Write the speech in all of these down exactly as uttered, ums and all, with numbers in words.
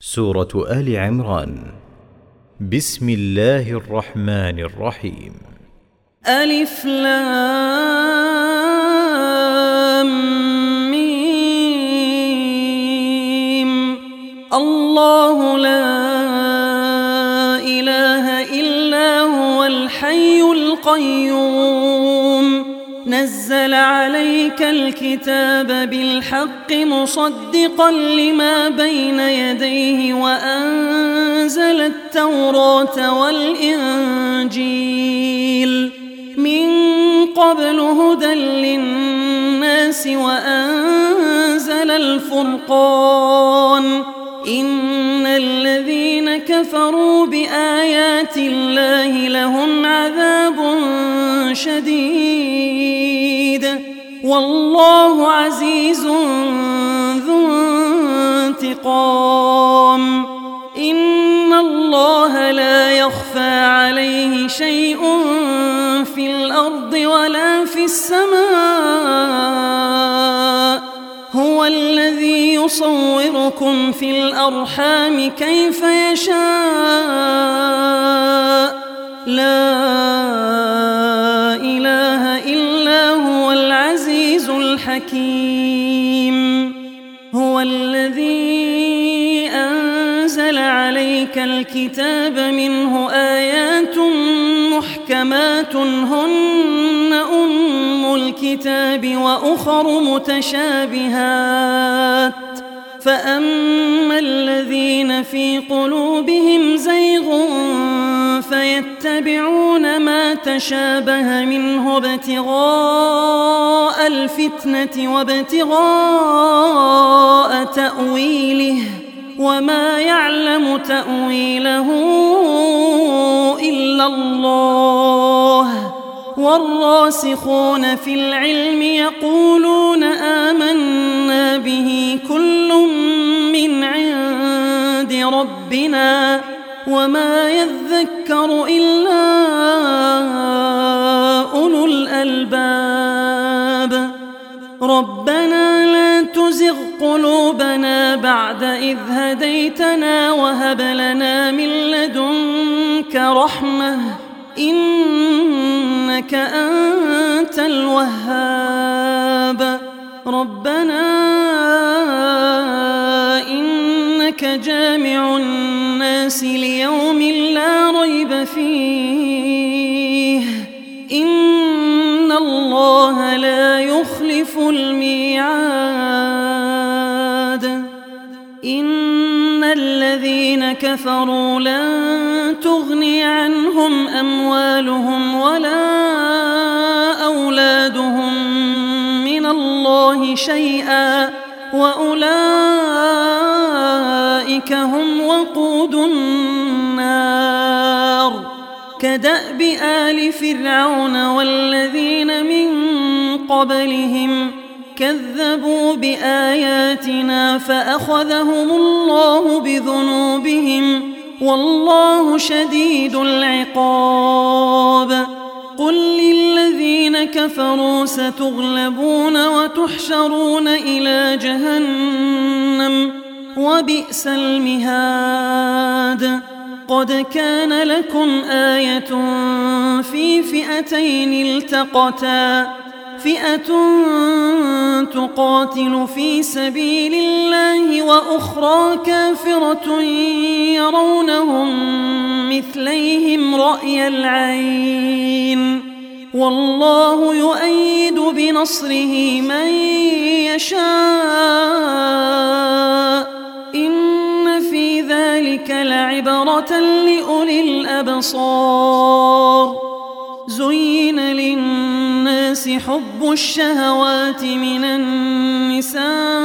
سورة آل عمران. بسم الله الرحمن الرحيم. ألف لام ميم. الله لا إله إلا هو الحي القيوم نزل عليك الكتاب بالحق مصدقا لما بين يديه وأنزل التوراة والإنجيل من قبل هدى للناس وأنزل الفرقان إن الذين كفروا بآيات الله لهم عذاب شديد والله عزيز ذو انتقام. إن الله لا يخفى عليه شيء في الأرض ولا في السماء هو الذي يصوركم في الأرحام كيف يشاء لا إله إلا هو العزيز الحكيم. هو الذي أنزل عليك الكتاب منه آيات محكمات هن أم الكتاب وأخر متشابهات فأما الذين في قلوبهم زيغ فيتبعون ما تشابه منه ابتغاء الفتنة وابتغاء تأويله وما يعلم تأويله إلا الله والراسخون في العلم يقولون آمنا به كل من عند ربنا وما يذكر إلا أولو الألباب. ربنا لا تزغ قلوبنا بعد إذ هديتنا وهب لنا من لدنك رحمة إنك أنت الوهاب. ربنا إنك جامع الناس ليوم لا ريب فيه إن الله لا يخلف الميعاد. إن الذين كفروا لن تغني عنهم أموالهم ولا أولادهم من الله شيئا وأولئك هم وقود النار. كدأب آل فرعون والذين من قبلهم كذبوا بآياتنا فأخذهم الله بذنوبهم والله شديد العقاب. قل للذين كفروا ستغلبون وتحشرون إلى جهنم وبئس المهاد. قد كان لكم آية في فئتين التقتا فئة تقاتل في سبيل الله وأخرى كافرة يرونهم مثليهم رأي العين والله يؤيد بنصره من يشاء إن في ذلك لعبرة لأولي الأبصار. زين للناس حب الشهوات من النساء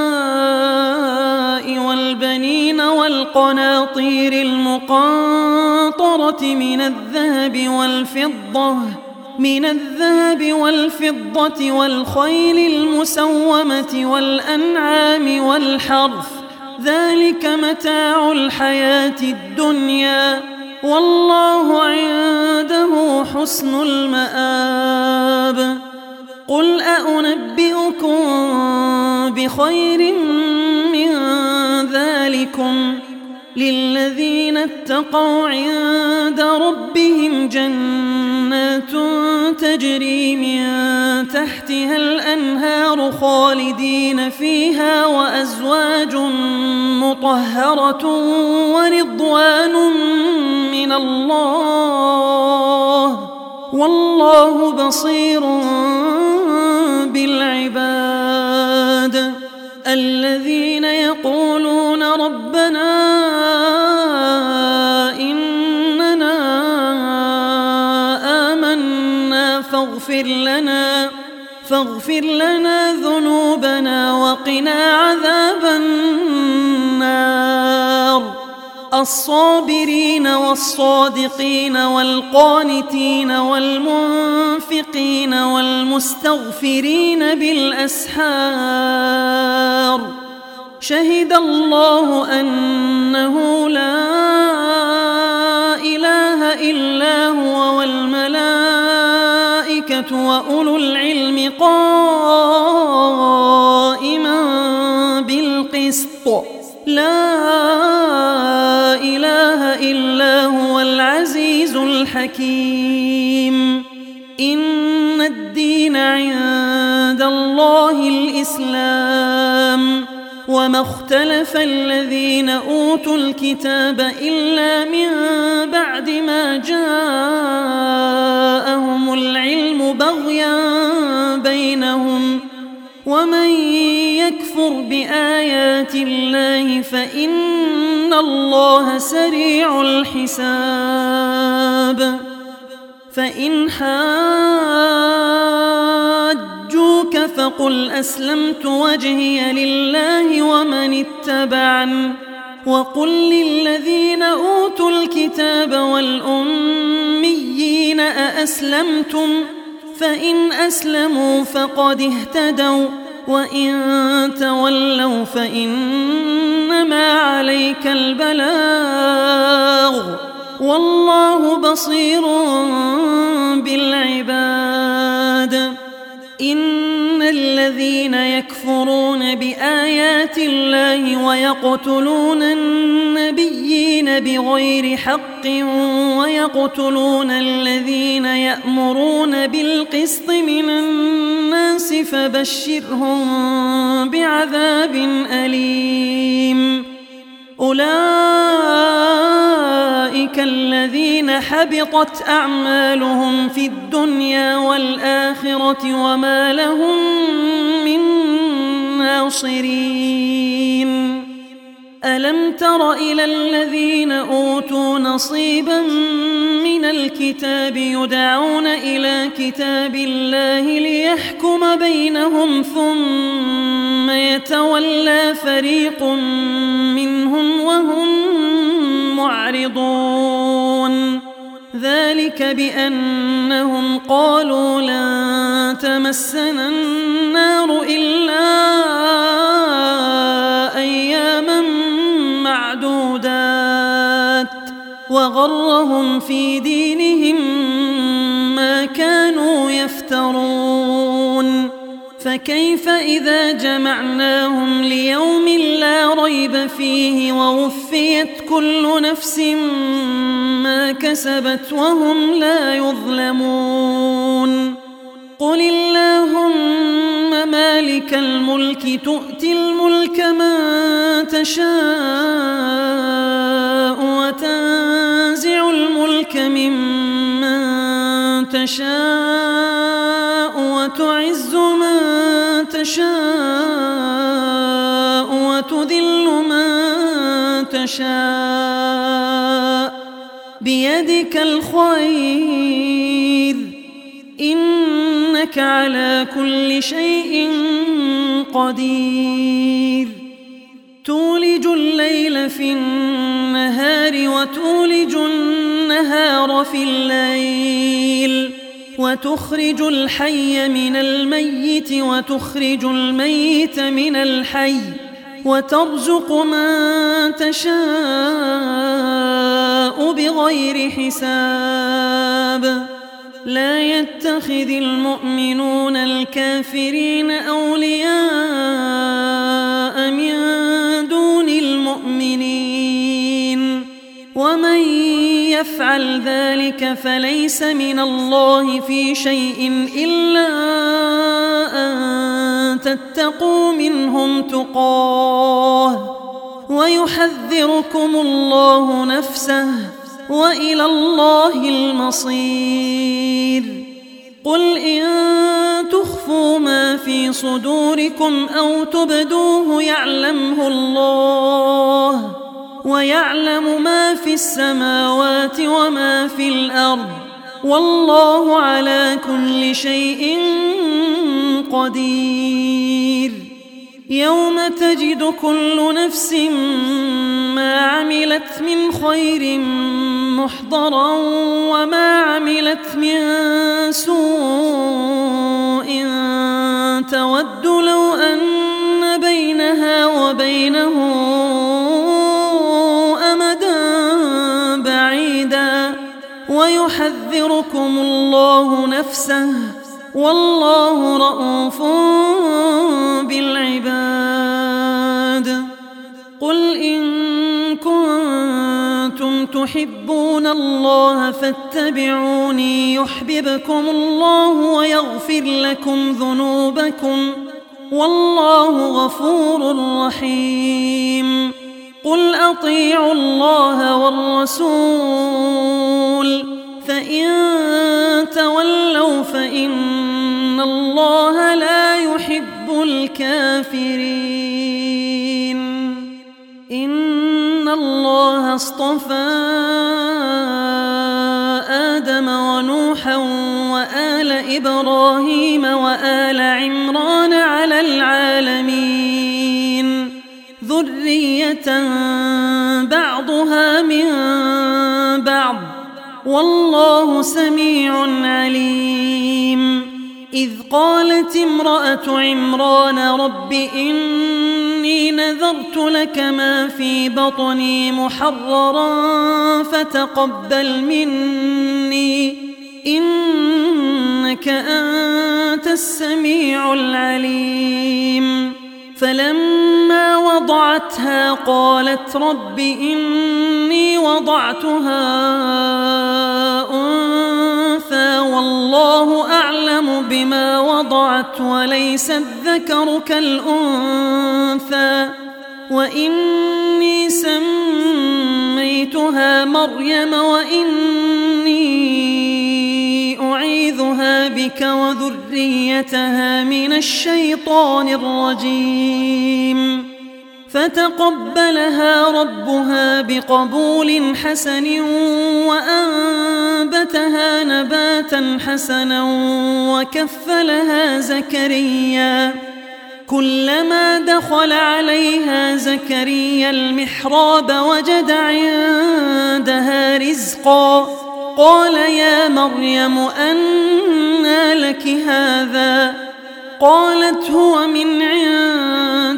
والبنين والقناطير المقنطرة من الذهب والفضة من الذهب والفضة والخيل المسومة والأنعام والحرث ذلك متاع الحياة الدنيا والله عنده حسن المآب. قل أنبئكم بخير من ذلكم للذين اتقوا عند ربهم جنات تجري من تحتها الأنهار خالدين فيها وأزواج مطهرة ورضوان من الله والله بصير بالعباد. الذين يقولون ربنا إننا آمنا فاغفر لنا فاغفر لنا ذنوبنا وقنا عذاب النار. الصابرين والصادقين والقانتين والمنفقين والمستغفرين بالأسحار. شهد الله أنه لا إله إلا هو والملائكة وأولو العلم قائما بالقسط. لا إله إلا هو العزيز الحكيم. إن الدين عند الله الإسلام وما اختلف الذين أوتوا الكتاب إلا من بعد ما جاءهم العلم بغيا بينهم ومن يكفر بآيات الله فإن الله سريع الحساب. فإن حاجوك فقل أسلمت وجهي لله ومن اتبعني وقل للذين أوتوا الكتاب والأميين أأسلمتم فإن أسلموا فقد اهتدوا وإن تولوا فإنما عليك البلاغ والله بصير بالعباد. إن الذين يكفرون بآيات الله ويقتلون النبيين بغير حق ويقتلون الذين يأمرون بالقسط من الناس فبشرهم بعذاب أليم. أولئك الذين حبطت أعمالهم في الدنيا والآخرة وما لهم من ناصرين. ألم تر إلى الذين أوتوا نصيبا من الكتاب يدعون إلى كتاب الله ليحكم بينهم ثم يتولى فريق منهم وهم معرضون. ذلك بأنهم قالوا لن تمسنا النار إلا أياما معدودات وغرهم في دينهم ما كانوا يفترون. فكيف إذا جمعناهم ليوم لا ريب فيه ووفيت كل نفس ما كسبت وهم لا يظلمون. قل اللهم مالك الملك تؤتي الملك من تشاء وتنزع الملك ممن تشاء وتعز من تشاء وتذل من تشاء بيدك الخير إنك على كل شيء قدير. تولج الليل في النهار وتولج النهار في الليل وتخرج الحي من الميت وتخرج الميت من الحي وترزق من تشاء بغير حساب. لا يتخذ المؤمنون الكافرين أولياء من دون المؤمنين ومن يفعل ذلك فليس من الله في شيء إلا أن تتقوا منهم تقاه ويحذركم الله نفسه وإلى الله المصير. قل إن تخفوا ما في صدوركم أو تبدوه يعلمه الله ويعلم ما في السماوات وما في الأرض والله على كل شيء قدير. يوم تجد كل نفس ما عملت من خير محضرا وما عملت من سوء تود لو أن بينها وبينه أمدا بعيدا ويحذركم الله نفسه والله رءوف بالعباد. قل إن كنتم تحبون الله فاتبعوني يحببكم الله ويغفر لكم ذنوبكم والله غفور رحيم. قل أطيعوا الله والرسول فإن تولوا فإن الله لا يحب الكافرين. إن الله اصطفى آدم ونوحا وآل إبراهيم وآل عمران على العالمين ذرية بعضها من بعض والله سميع عليم. إذ قالت امرأة عمران رب إني نذرت لك ما في بطني محررا فتقبل مني إنك أنت السميع العليم. فلما وضعتها قالت رب إني وضعتها أنثى والله أعلم بما وضعت وليس الذكر كالأنثى وإني سميتها مريم وإني أعيذها بك وذريتها من الشيطان الرجيم. فتقبلها ربها بقبول حسن وأنبتها نباتا حسنا وكفلها زكريا. كلما دخل عليها زكريا المحراب وجد عندها رزقا قال يا مريم أنى لك هذا قالت هو من عند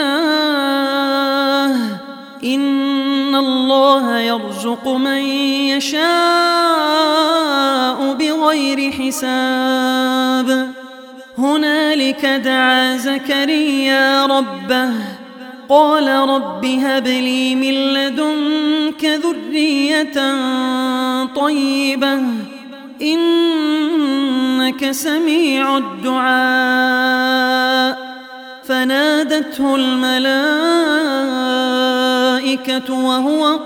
الله إن الله يرزق من يشاء بغير حساب. هنالك دعا زكريا ربه قال رب هب لي من لدنك ذرية طيبة إنك سميع الدعاء. فنادته الملائكة وهو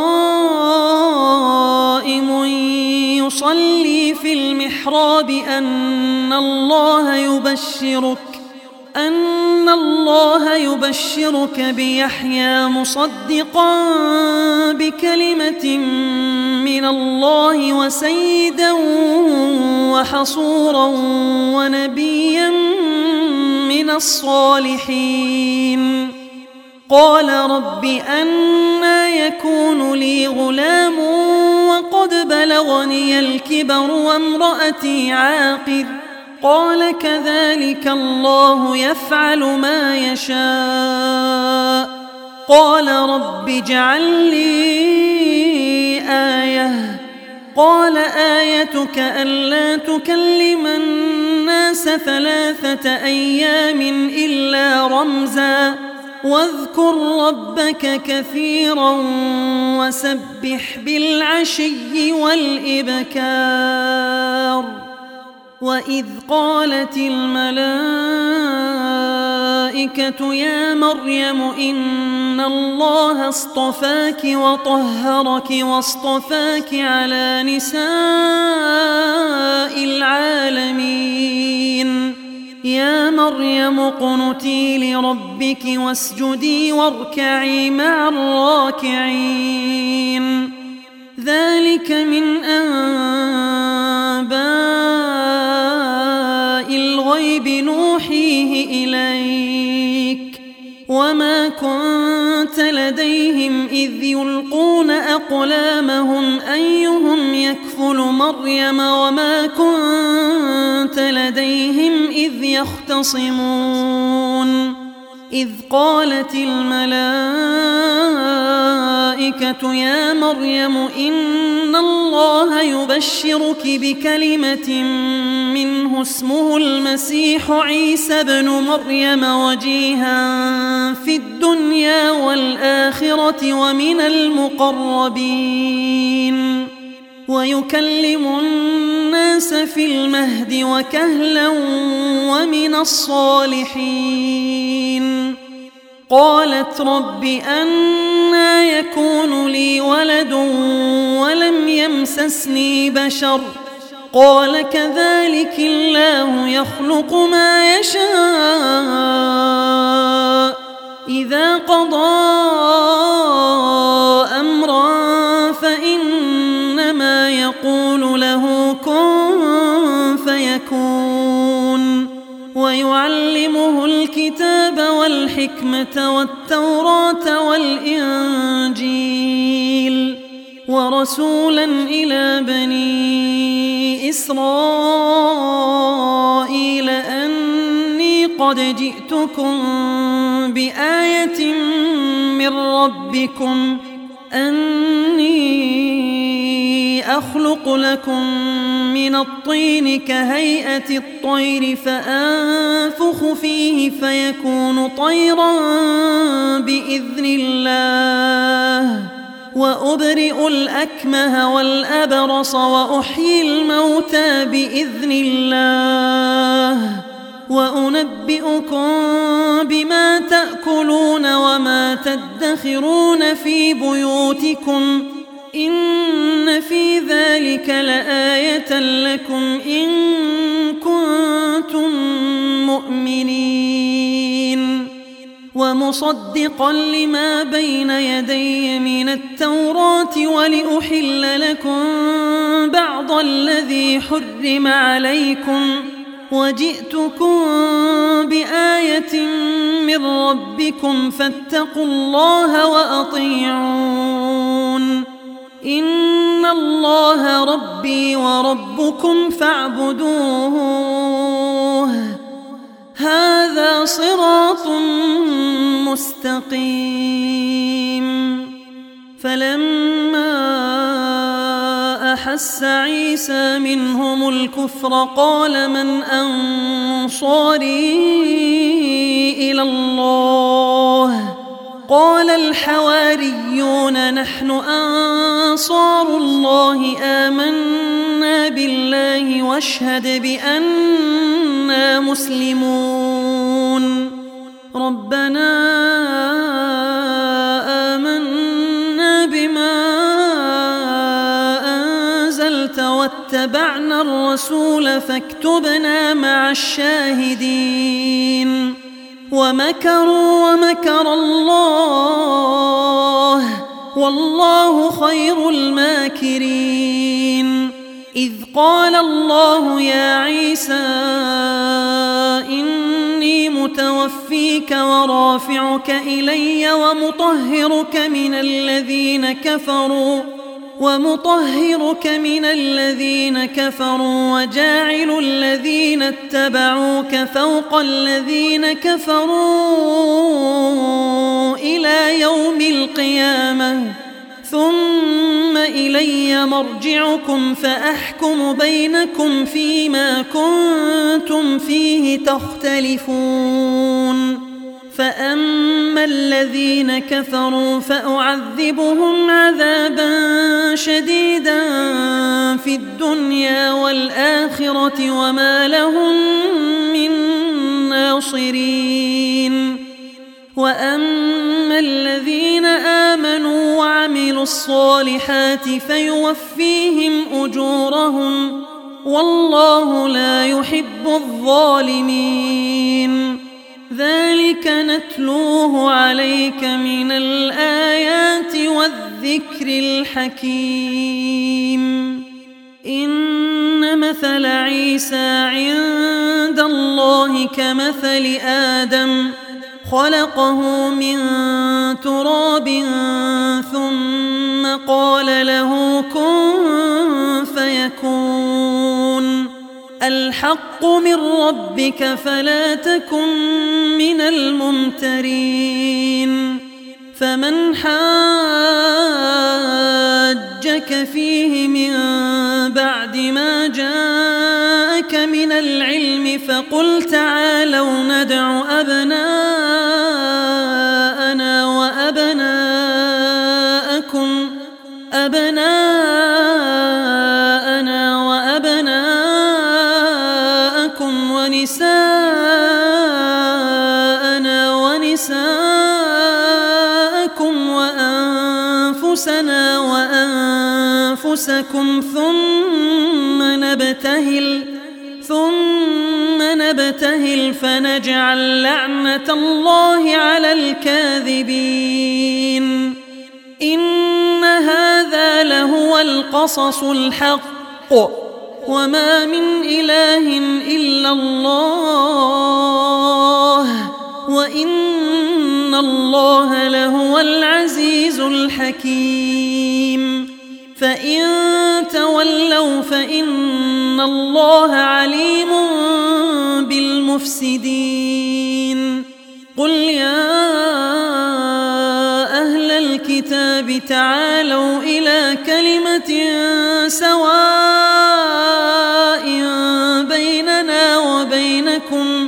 قائم يصلي في المحراب أن الله يبشرك أن الله يبشرك بيحيى مصدقا بكلمة من الله وسيدا وحصورا ونبيا من الصالحين. قال رب أنى يكون لي غلام وقد بلغني الكبر وامرأتي عاقر قال كذلك الله يفعل ما يشاء. قال رب اجعل لي آية قال آيتك ألا تكلم الناس ثلاثة أيام إلا رمزا واذكر ربك كثيرا وسبح بالعشي والإبكار. وإذ قالت الملائكة يا مريم إن الله اصطفاك وطهرك واصطفاك على نساء العالمين يا مريم اقنتي لربك واسجدي واركعي مع الراكعين. ذلك من أنباء الغيب نوحيه إليك وما كنت لديهم إذ يلقون أقلامهم أيهم يكفل مريم وما كنت لديهم إذ يختصمون. إذ قالت الملائكة يا مريم إن الله يبشرك بكلمة منه اسمه المسيح عيسى ابن مريم وجيها في الدنيا والآخرة ومن المقربين ويكلم الناس في المهد وكهلا ومن الصالحين. قالت رب أنى يكون لي ولد ولم يمسسني بشر قال كذلك الله يخلق ما يشاء إذا قضى أمرا فإنما يقول له كن فيكون. ويعلمه الكتاب والحكمة والتوراة والإنجيل ورسولا إلى بني إسرائيل أني قد جئتكم بآية من ربكم أني أخلق لكم من الطين كهيئة الطير فأنفخ فيه فيكون طيرا بإذن الله وأبرئ الأكمه والأبرص وأحيي الموتى بإذن الله وأنبئكم بما تأكلون وما تدخرون في بيوتكم إن في ذلك لآية لكم إن كنتم مؤمنين. ومصدقا لما بين يدي من التوراة ولأحل لكم بعض الذي حرم عليكم وجئتكم بآية من ربكم فاتقوا الله وأطيعون. إن الله ربي وربكم فاعبدوه هذا صراط مستقيم. فلما أحس عيسى منهم الكفر قال من أنصاري إلى الله قال الحواريون نحن أنصار الله آمنا بالله واشهد بأننا مسلمون. ربنا آمنا بما أنزلت واتبعنا الرسول فاكتبنا مع الشاهدين. ومكروا ومكر الله والله خير الماكرين. إذ قال الله يا عيسى إني متوفيك ورافعك إلي ومطهرك من الذين كفروا ومطهرك من الذين كفروا وجاعل الذين اتبعوك فوق الذين كفروا إلى يوم القيامة ثم إلي مرجعكم فأحكم بينكم فيما كنتم فيه تختلفون. فأما الذين كفروا فأعذبهم عذابا شديدا في الدنيا والآخرة وما لهم من ناصرين. وأما الذين آمنوا وعملوا الصالحات فيوفيهم أجورهم والله لا يحب الظالمين. ذلك نتلوه عليك من الآيات والذكر الحكيم. إن مثل عيسى عند الله كمثل آدم خلقه من تراب ثم قال له كن فيكون. الحق من ربك فلا تكن من الممترين. فمن حاجك فيه من بعد ما جاءك من العلم فقل تعالوا ندع أبناءنا وأبناءكم أبناءنا وأبناءكم ونساءنا ونساءكم وأنفسنا وأنفسكم ثم نبتهل ثم نبتهل فنجعل لعنة الله على الكاذبين. إن هذا لهو القصص الحق وما من إله إلا الله وإن الله لهو العزيز الحكيم. فإن تولوا فإن الله عليم بالمفسدين. قل يا أهل الكتاب تعالوا إلى كلمة سواء بيننا وبينكم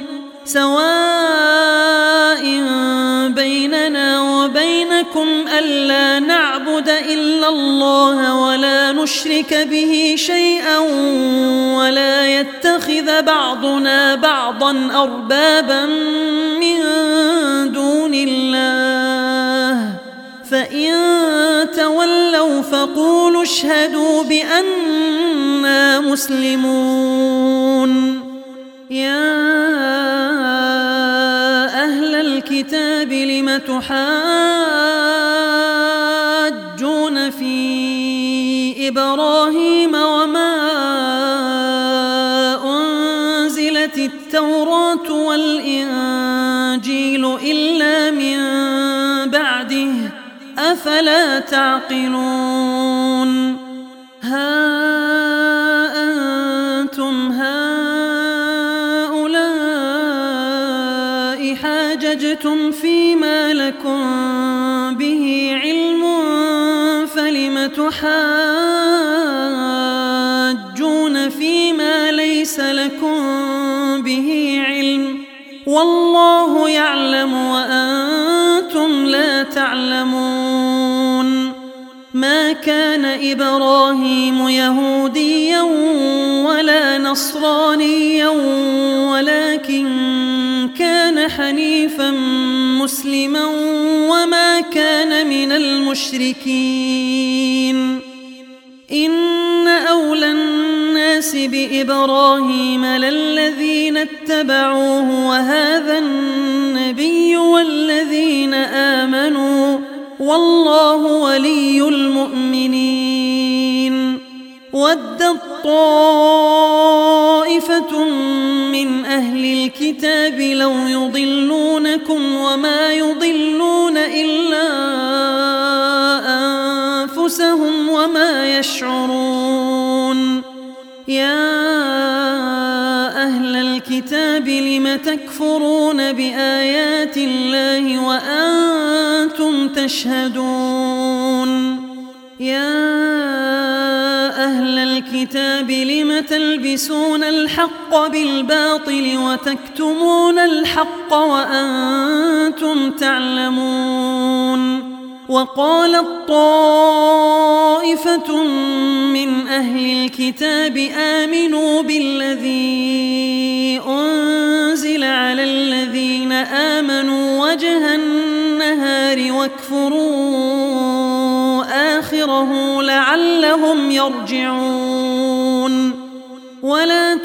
سواء بيننا وبينكم ألا نعبد إلا الله ولا نشرك به شيئا ولا يتخذ بعضنا بعضا أربابا من دون الله. فإن تولوا فقولوا اشهدوا بأننا مسلمون. يا أهل الكتاب لم تحاجون في إبراهيم وما أنزلت التوراة والإنجيل إلا من بعده أفلا تعقلون. ها أنتم هؤلاء حاججتم فيما لكم به علم فلم تحاجون فيما ليس لكم به علم والله يعلم وأنتم لا تعلمون. ما كان إبراهيم يهوديا ولا نصرانيا ولكن كان حنيفا مسلما وما كان من المشركين. إن أولى الناس بإبراهيم للذين اتبعوه وهذا النبي والذين آمنوا والله ولي المؤمنين. ودت طائفة من أهل الكتاب لو يضلونكم وما يضلون إلا أنفسهم وما يشعرون. يا أهل الكتاب لم تكفرون بآيات الله وأنتم تشهدون. يا أهل الكتاب لم تلبسون الحق بالباطل وتكتمون الحق وأنتم تعلمون وقالت طائفة من أهل الكتاب آمنوا بالذي أنزل على الذين آمنوا وجه النهار واكفروا آخره لعلهم يرجعون ولا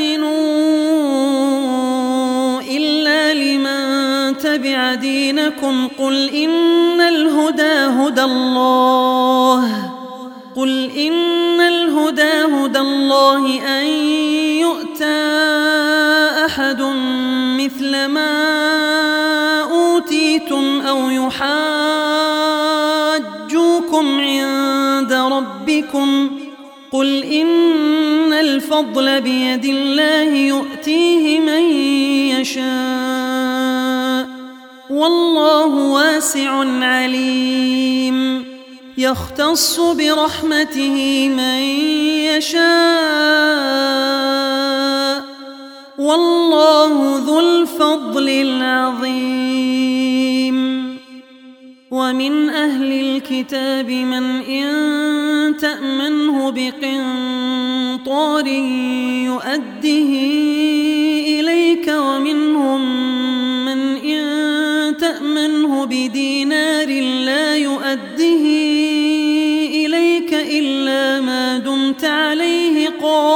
تؤمنوا إلا لمن تبع دينكم قل إن الهدى هدى الله قل إن الهدى هدى الله أن يؤتى أحد مثل ما أوتيتم أو يحاجوكم عند ربكم قل إن الفضل بيد الله يؤتيه من يشاء والله واسع عليم يختص برحمته من يشاء والله ذو الفضل العظيم ومن أهل الكتاب من إن تأمنه بقنطار يؤده إليك ومنهم من إن تأمنه بدينار لا يؤده إليك إلا ما دمت عليه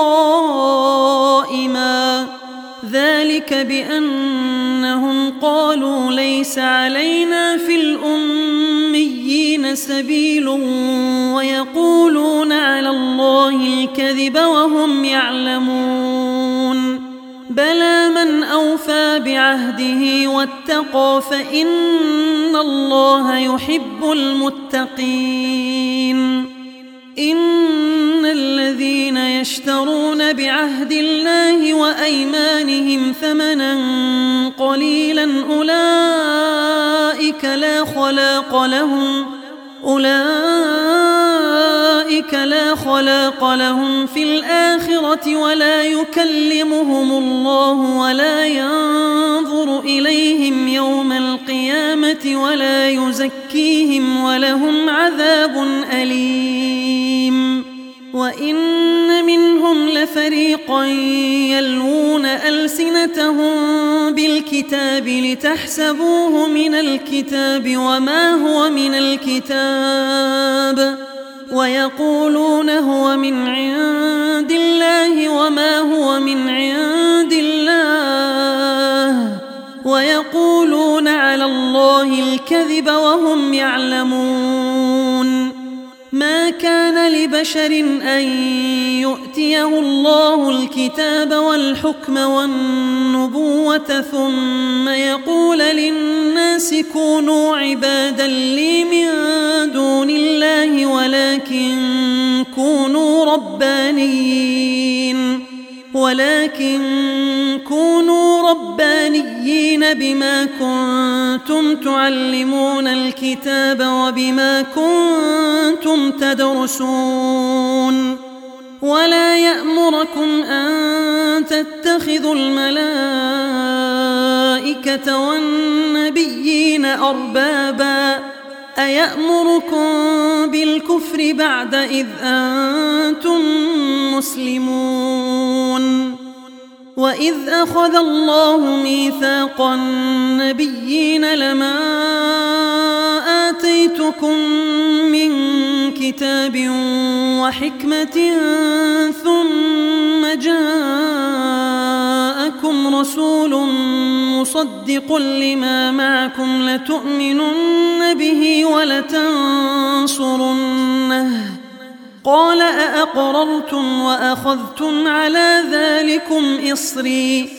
قائما ذلك بأنهم قالوا ليس علينا في الأميين سبيل ويقولون على الله الكذب وهم يعلمون بلى من أوفى بعهده واتقى فإن الله يحب المتقين إن الذين يشترون بعهد الله وأيمانهم ثمنا قليلا أولئك لا خلاق لهم أولئك لا خلاق لهم في الآخرة ولا يكلمهم الله ولا ينظر إليهم يوم القيامة ولا يزكيهم ولهم عذاب أليم وإن منهم لفريقا يلوون ألسنتهم بالكتاب لتحسبوه من الكتاب وما هو من الكتاب ويقولون هو من عند الله وما هو من عند الله ويقولون على الله الكذب وهم يعلمون ما كان لبشر أن يؤتيه الله الكتاب والحكم والنبوة ثم يقول للناس كونوا عبادا لي من دون الله ولكن كونوا ربانيين ولكن كونوا ربانيين بما كنتم تعلمون الكتاب وبما كنتم تدرسون ولا يأمركم أن تتخذوا الملائكة والنبيين أربابا أيأمركم بالكفر بعد إذ أنتم مسلمون وإذ أخذ الله ميثاق النبيين لما آتيتكم من كتاب وحكمة ثم جاءكم رسول مصدق لما معكم لتؤمنن به ولتنصرنه قال أأقررتم وأخذتم على ذلكم إصري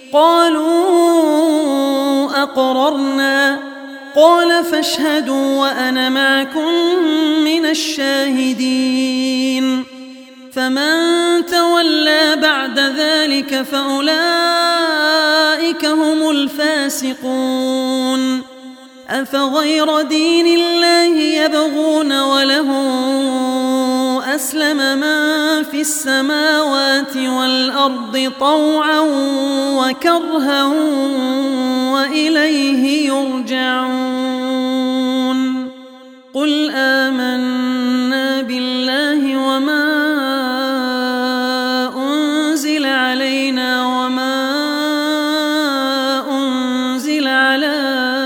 قالوا أقررنا قال فاشهدوا وأنا معكم من الشاهدين فمن تولى بعد ذلك فأولئك هم الفاسقون أفغير دين الله يبغون وله أسلم من في السماوات والأرض طوعا وكرها وإليه يرجعون قل آمنا بالله وما أنزل علينا وما أنزل على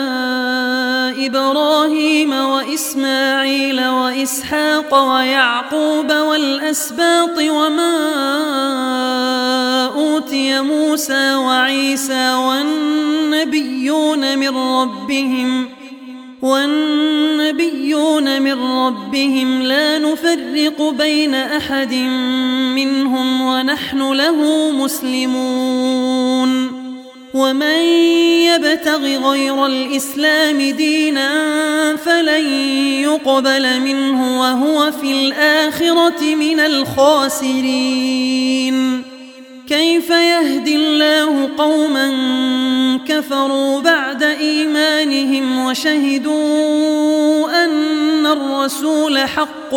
إبراهيم وإسماعيل وإسحاق ويعقوب والأسباط وما أوتي موسى وعيسى والنبيون من ربهم والنبيون من ربهم لا نفرق بين أحد منهم ونحن له مسلمون ومن يبتغ غير الإسلام دينا فلن يقبل منه وهو في الآخرة من الخاسرين كيف يهدي الله قوما كفروا بعد إيمانهم وشهدوا أن الرسول حق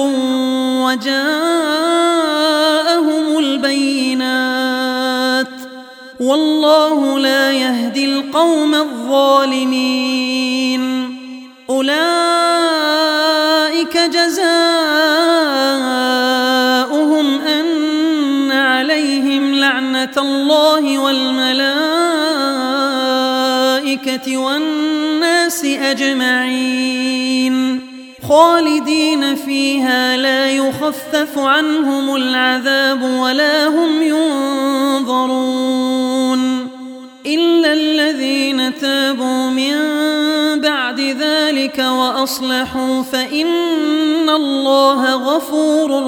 وجاءهم البينات والله لا يهدي القوم الظالمين أولئك جزاؤهم أن عليهم لعنة الله والملائكة والناس أجمعين خالدين فيها لا يخفف عنهم العذاب ولا هم ينظرون إلا الذين تابوا من بعد ذلك وأصلحوا فإن الله غفور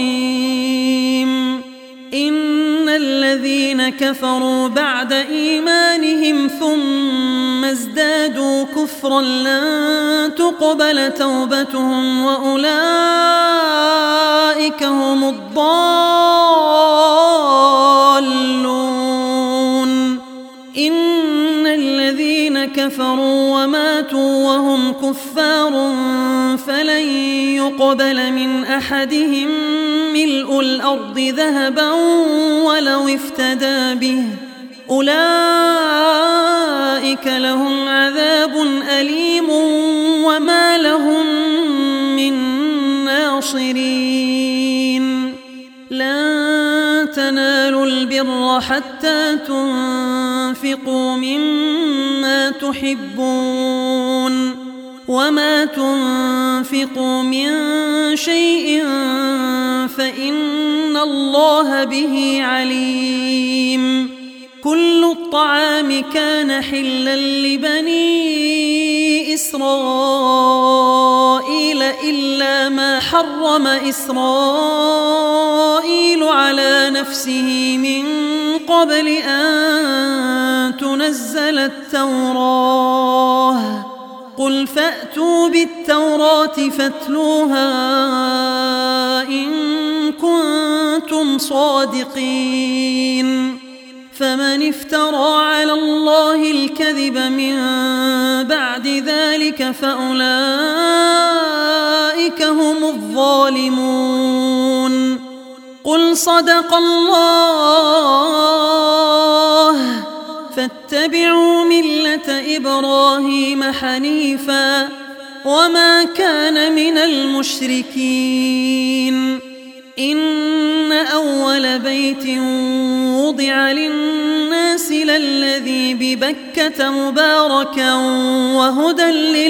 رحيم إن الذين كفروا بعد إيمانهم ثم ازدادوا كفرا لن تقبل توبتهم وأولئك هم الضالون إن الذين كفروا وماتوا وهم كفار فلن يقبل من أحدهم ملء الأرض ذهبا ولو افتدى به أولئك لهم عذاب أليم وما لهم من ناصرين لن تنالوا البر حتى تنفقوا مما تحبون وما تنفقوا من شيء فإن الله به عليم كل الطعام كان حلا لبني إسرائيل إلا ما حرم إسرائيل على نفسه من قبل أن تنزل التوراة قل فأتوا بالتوراة فاتلوها إن كنتم صادقين فمن افترى على الله الكذب من بعد ذلك فأولئك هم الظالمون قل صدق الله فاتبعوا ملة إبراهيم حنيفا وما كان من المشركين إن أول بيت وضع للناس للذي ببكة مباركا وهدى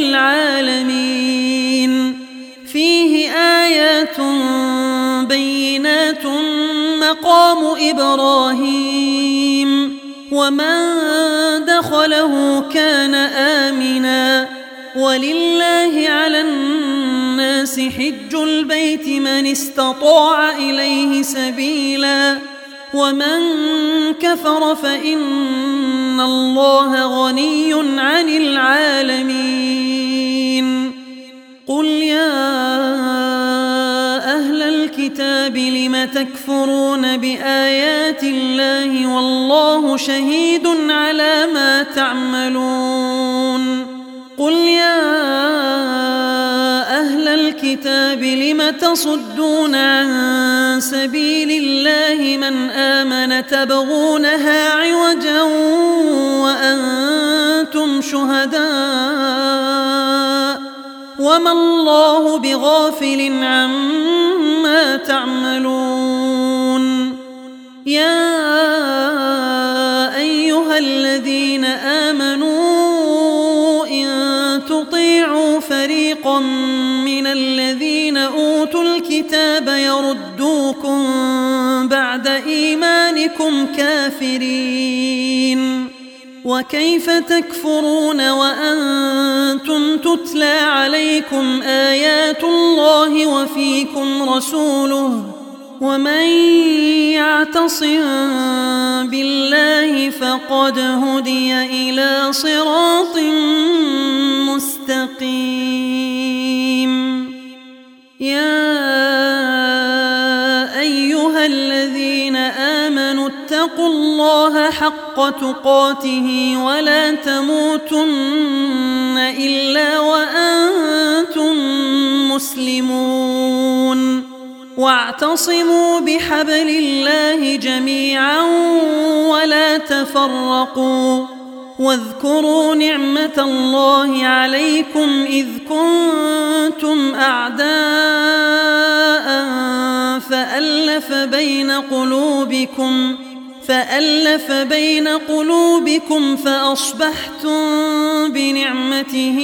للعالمين فيه آيات بينات مقام إبراهيم ومن دخله كان آمنا ولله على الناس حج البيت من استطاع إليه سبيلا ومن كفر فإن الله غني عن العالمين قل يا أهل الكتاب لم تكفرون بآيات الله والله شهيد على ما تعملون قل يا أهل الكتاب الكتاب لم تصدون عن سبيل الله من آمن تبغونها عوجا وأنتم شهداء وما الله بغافل عما تعملون. يا أيها الذين آمنوا إن تطيعوا فريقا من الذين أوتوا الكتاب يردوكم بعد إيمانكم كافرين وكيف تكفرون وأنتم تتلى عليكم آيات الله وفيكم رسوله ومن يعتصم بالله فقد هدي إلى صراط مستقيم. يا أيها الذين آمنوا اتقوا الله حق تقاته ولا تموتن إلا وأنتم مسلمون واعتصموا بحبل الله جميعا ولا تفرقوا واذكروا نعمة الله عليكم إذ كنتم أعداء فألف بين قلوبكم فألف بين قلوبكم فأصبحتم بنعمته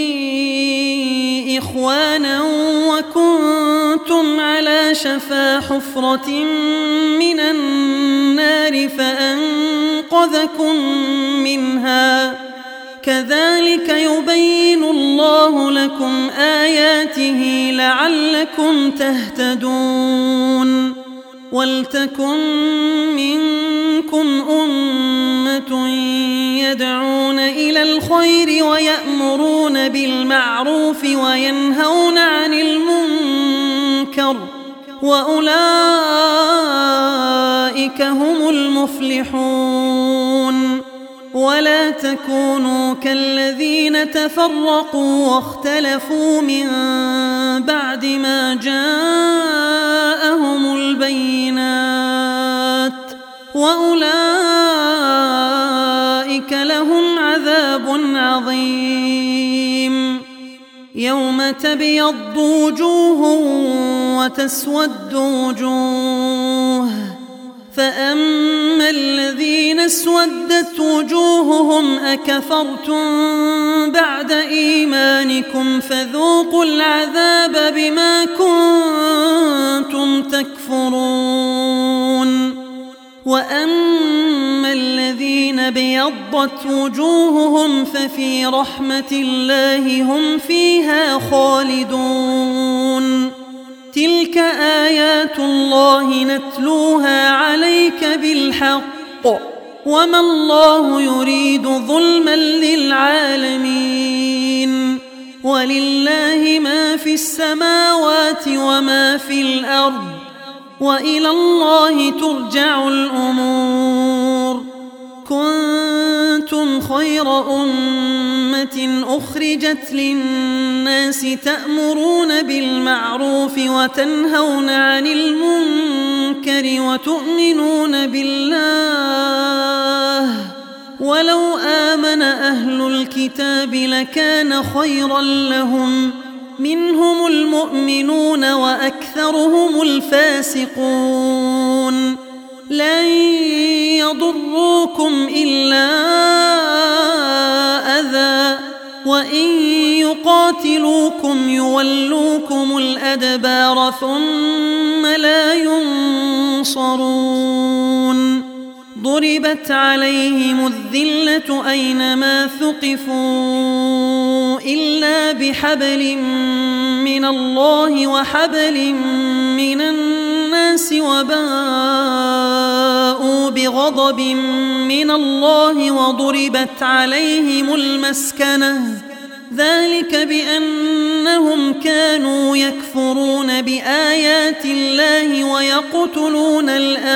إخوانا وكنتم على شفا حفرة من النار فأنقذكم منها كذلك يبين الله لكم آياته لعلكم تهتدون. ولتكن منكم أمة يدعون إلى الخير ويأمرون بالمعروف وينهون عن المنكر وأولئك هم المفلحون. ولا تكونوا كالذين تفرقوا واختلفوا من بعد ما جاءهم البينات وأولئك لهم عذاب عظيم. يوم تبيض وجوه وتسود وجوه فأما الذين اسودت وجوههم أكفرتم بعد إيمانكم فذوقوا العذاب بما كنتم تكفرون. وأما الذين ابيضت وجوههم ففي رحمة الله هم فيها خالدون. تلك آيات الله نتلوها عليك بالحق وما الله يريد ظلما للعالمين. ولله ما في السماوات وما في الأرض وإلى الله ترجع الأمور. كنتم خير أمة أخرجت للناس تأمرون بالمعروف وتنهون عن المنكر وتؤمنون بالله ولو آمن أهل الكتاب لكان خيرا لهم منهم المؤمنون وأكثرهم الفاسقون. لن يضروكم إلا أذى وإن يقاتلوكم يولوكم الأدبار ثم لا ينصرون. ضربت عليهم الذلة أينما ثقفوا إلا بحبل من الله وحبل من الناس وباءوا بغضب من الله وضربت عليهم المسكنة ذلك بأنهم كانوا يكفرون بآيات الله ويقتلون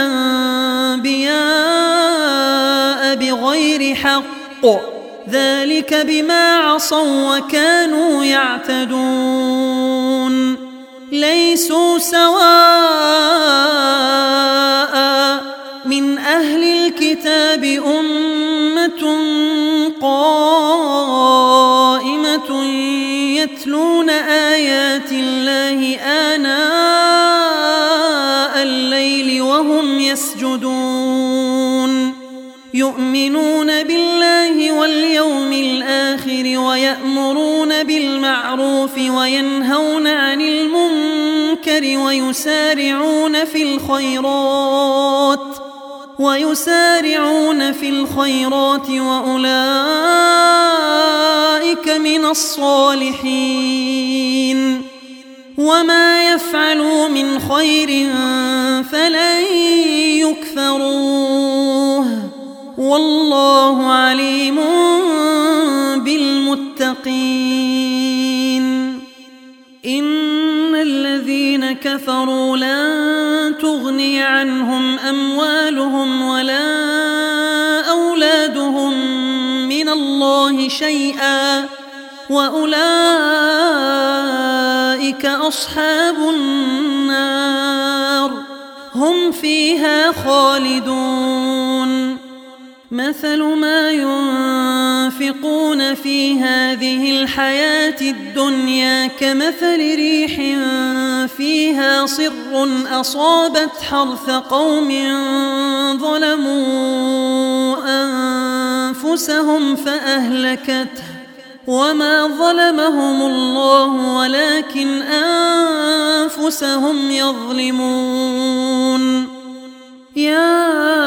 الأنبياء بغير حق ذلك بما عصوا وكانوا يعتدون. ليسوا سواء من أهل الكتاب أمة قائمة يتلون آيات الله آناء الليل وهم يسجدون يؤمنون بالله واليوم الآخر ويأمرون بالمعروف وينهون عن المنكر ويسارعون في الخيرات ويسارعون في الخيرات وأولئك من الصالحين وما يفعلوا من خير فلن يكفروه والله عليم بالمتقين. إن الذين كفروا لن تغني عنهم أموالهم ولا أولادهم من الله شيئا وأولئك أصحاب النار هم فيها خالدون. مثل ما ينفقون في هذه الحياة الدنيا كمثل ريح فيها صر أصابت حرث قوم ظلموا أنفسهم فأهلكته وما ظلمهم الله ولكن أنفسهم يظلمون. يا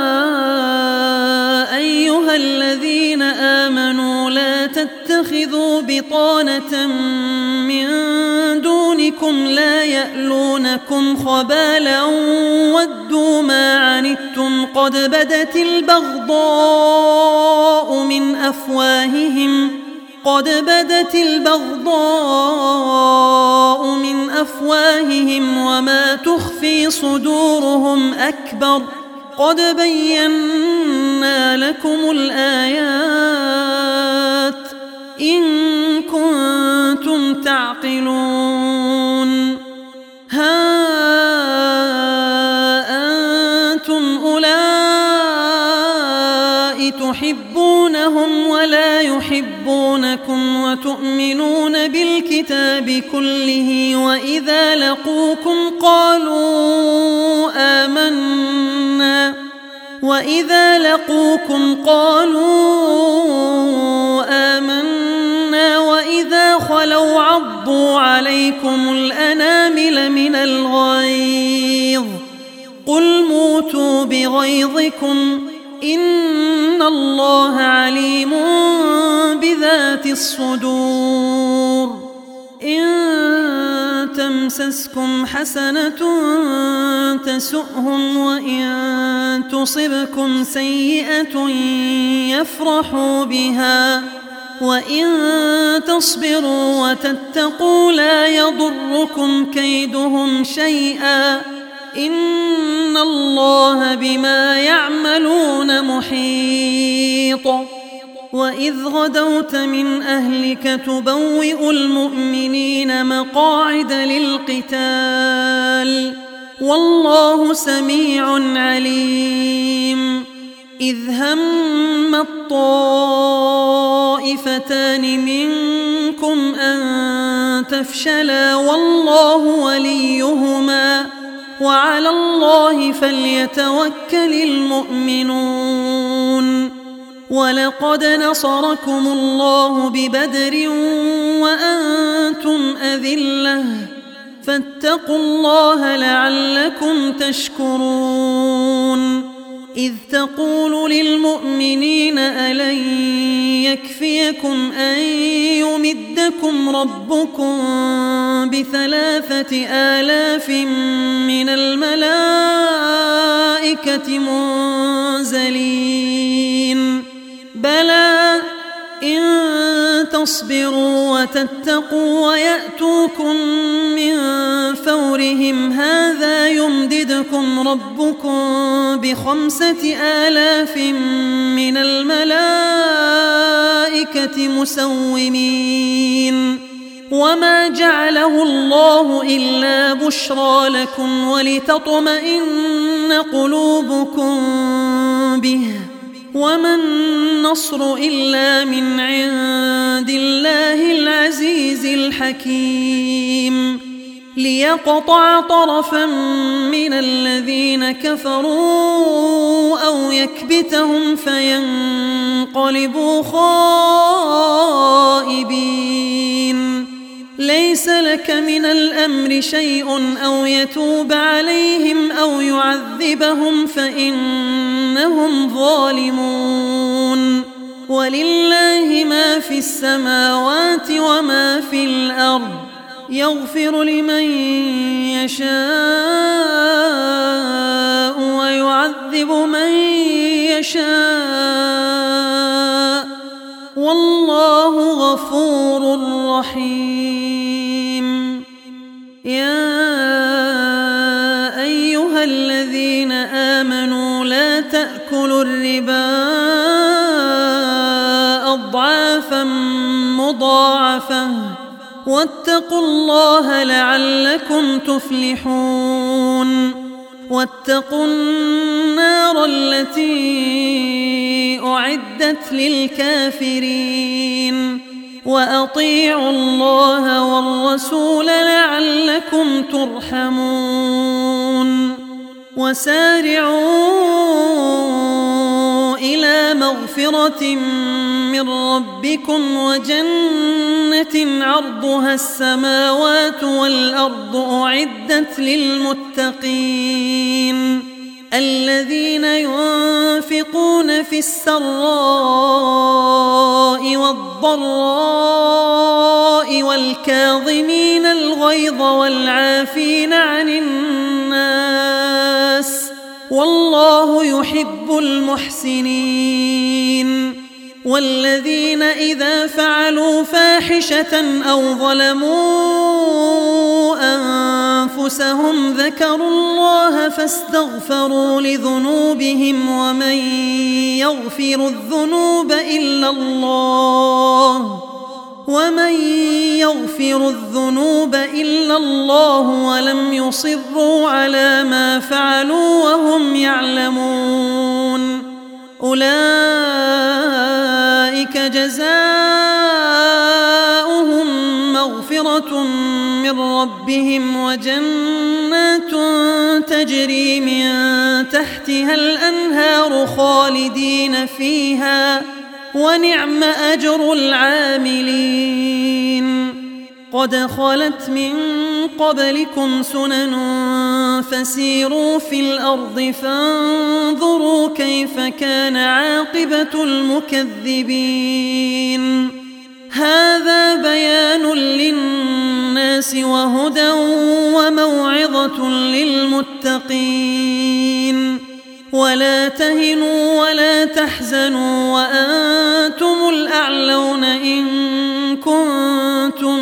أيها الذين آمنوا لا تتخذوا بطانة من دونكم لا يألونكم خبالا ودوا ما عنتم قد بدت البغضاء من أفواههم قد بدت البغضاء من أفواههم وما تخفي صدورهم أكبر قد بينا لكم الآيات إن كنتم تعقلون. ها أنتم أولئك تحبونهم ولا يحبونكم وتؤمنون بالكتاب كله وإذا لقوكم قالوا آمنا وإذا لقوكم قالوا آمنا وإذا خلوا عضوا عليكم الأنامل من الغيظ قل موتوا بغيظكم إن الله عليم بذات الصدور. إن تمسسكم حسنة تسؤهم وإن تصبكم سيئة يفرحوا بها وإن تصبروا وتتقوا لا يضركم كيدهم شيئا إن الله بما يعملون محيط. وإذ غدوت من أهلك تبوئ المؤمنين مقاعد للقتال والله سميع عليم. إذ هم الطائفتان منكم أن تفشلا والله وليهما وعلى الله فليتوكل المؤمنون. ولقد نصركم الله ببدر وأنتم أذلة فاتقوا الله لعلكم تشكرون. إذ تقول للمؤمنين ألن يكفيكم أن يمدكم ربكم بثلاثة آلاف من الملائكة منزلين بلى إن تصبروا وتتقوا ويأتوكم من فورهم هذا يمددكم ربكم بخمسة آلاف من الملائكة مسومين وما جعله الله إلا بشرى لكم ولتطمئن قلوبكم به، وما النصر إلا من عند الله العزيز الحكيم، ليقطع طرفا من الذين كفروا أو يكبتهم فينقلبوا خائبين. ليس لك من الأمر شيء أو يتوب عليهم أو يعذبهم فإنهم ظالمون. ولله ما في السماوات وما في الأرض، يغفر لمن يشاء ويعذب من يشاء، والله غفور رحيم. يا أيها الذين آمنوا لا تأكلوا الربا أضعافا مضاعفة، واتقوا الله لعلكم تفلحون. واتقوا النار التي أعدت للكافرين، وأطيعوا الله والرسول لعلكم ترحمون. وسارعوا إلى مغفرة من ربكم وجنة عرضها السماوات والأرض أعدت للمتقين، الذين ينفقون في السراء والضراء والكاظمين الغيظ والعافين عن الناس، والله يحب المحسنين. والذين إذا فعلوا فاحشة أو ظلموا أنفسهم ذكروا الله فاستغفروا لذنوبهم، ومن يغفر الذنوب إلا الله ومن يغفر الذنوب إلا الله ولم يصروا على ما فعلوا وهم يعلمون، أولئك جزاؤهم مغفرة من ربهم وجنات تجري من تحتها الأنهار خالدين فيها، ونعم أجر العاملين. قد خلت من قبلكم سنن فسيروا في الأرض فانظروا كيف كان عاقبة المكذبين. هذا بيان للناس وهدى وموعظة للمتقين. ولا تهنوا ولا تحزنوا وأنتم الأعلون إن كنتم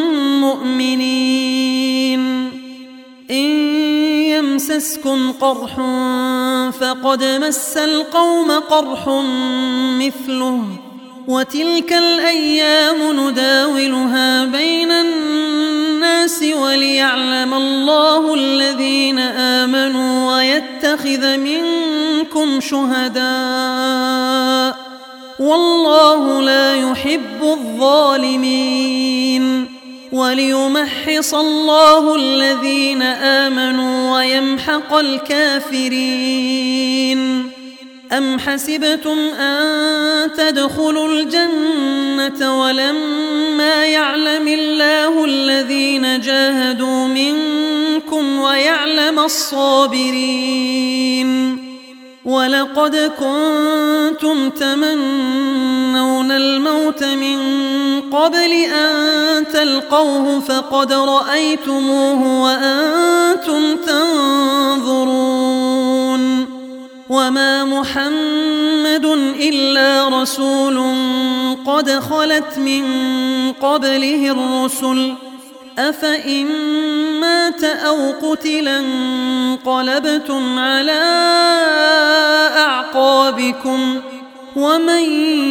مؤمنين. إن يمسسكم قرح فقد مس القوم قرح مثله، وتلك الأيام نداولها بين الناس وليعلم الله الذين آمنوا ويتخذ منكم شهداء، والله لا يحب الظالمين. وليمحص الله الذين آمنوا ويمحق الكافرين. أم حسبتم أن تدخلوا الجنة ولما يعلم الله الذين جاهدوا منكم ويعلم الصابرين؟ ولقد كنتم تمنون الموت من قبل أن تلقوه فقد رأيتموه وأنتم تنظرون. وما محمد إلا رسول قد خلت من قبله الرسل، أفإن مات أو قتلا انقلبتم على أعقابكم، ومن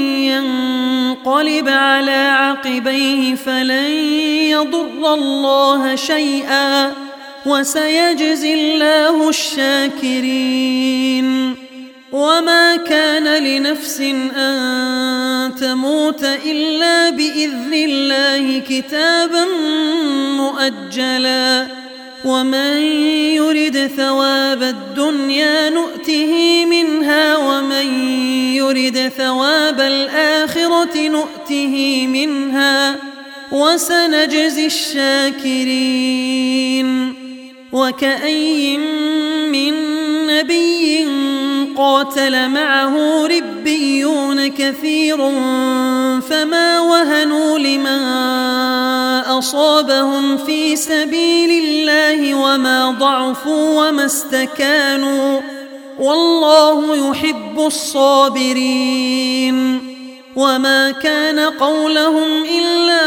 ينقلب على عقبيه فلن يضر الله شيئا وسيجزي الله الشاكرين. وما كان لنفس أن تموت إلا بإذن الله كتابا مؤجلا ومن يرد ثواب الدنيا نؤته منها ومن يرد ثواب الآخرة نؤته منها وسنجزي الشاكرين. وكأي من نبي قاتل معه ربيون كثير فما وهنوا لما أصابهم في سبيل الله وما ضعفوا وما استكانوا والله يحب الصابرين. وما كان قولهم إلا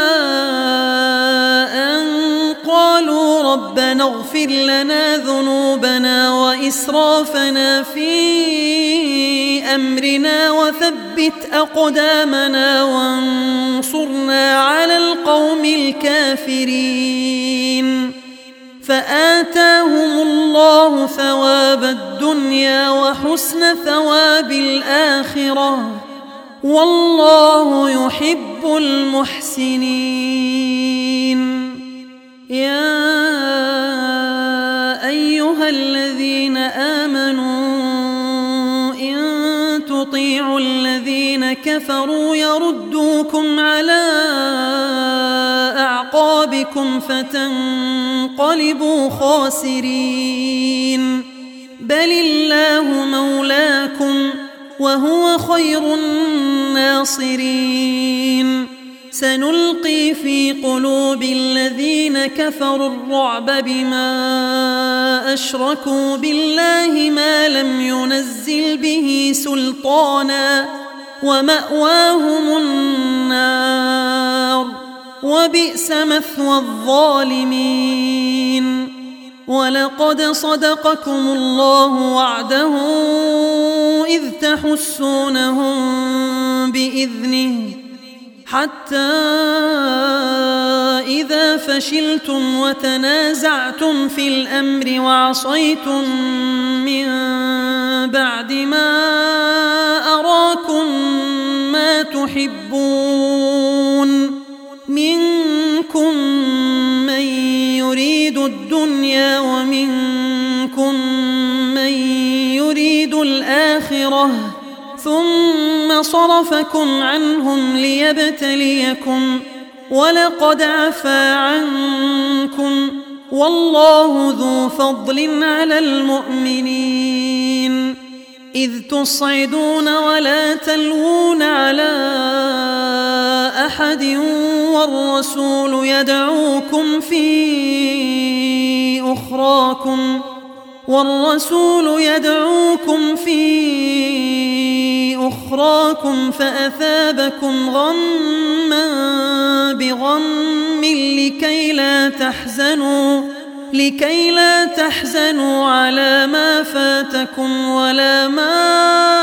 أن قالوا ربنا اغفر لنا ذنوبنا وإسرافنا في أمرنا وثبت أقدامنا وانصرنا على القوم الكافرين. فآتاهم الله ثواب الدنيا وحسن ثواب الآخرة والله يحب المحسنين. يا أيها الذين آمنوا إن تطيعوا الذين كفروا يردوكم على أعقابكم فتنقلبوا خاسرين. بل الله مولاكم وهو خير الناصرين. سنلقي في قلوب الذين كفروا الرعب بما أشركوا بالله ما لم ينزل به سلطانا ومأواهم النار وبئس مثوى الظالمين. ولقد صدقكم الله وعده إذ تحسونهم بإذنه حتى إذا فشلتم وتنازعتم في الأمر وعصيتم من بعد ما أراكم ما تحبون منكم من يريد الدنيا ومنكم من يريد الآخرة ثم صرفكم عنهم ليبتليكم ولقد عفا عنكم والله ذو فضل على المؤمنين. إذ تصعدون ولا تلوون على أحد والرسول يدعوكم في أخراكم والرسول يدعوكم في أخراكم فأثابكم غما بغم لكي لا تحزنوا لكي لا تحزنوا على ما فاتكم ولا ما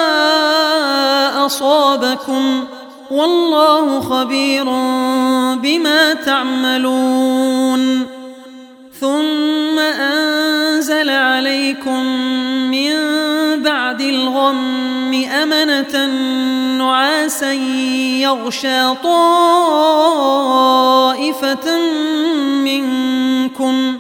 أصابكم والله خبير بما تعملون. ثم أنزل عليكم من بعد الغم أمنة نعاسا يغشى طائفة منكم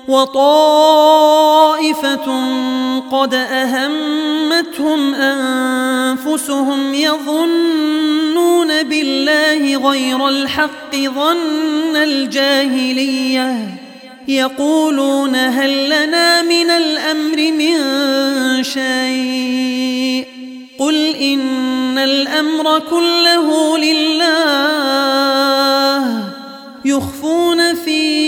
وطائفة قد أهمتهم أنفسهم يظنون بالله غير الحق ظن الجاهلية يقولون هل لنا من الأمر من شيء قل إن الأمر كله لله يخفون في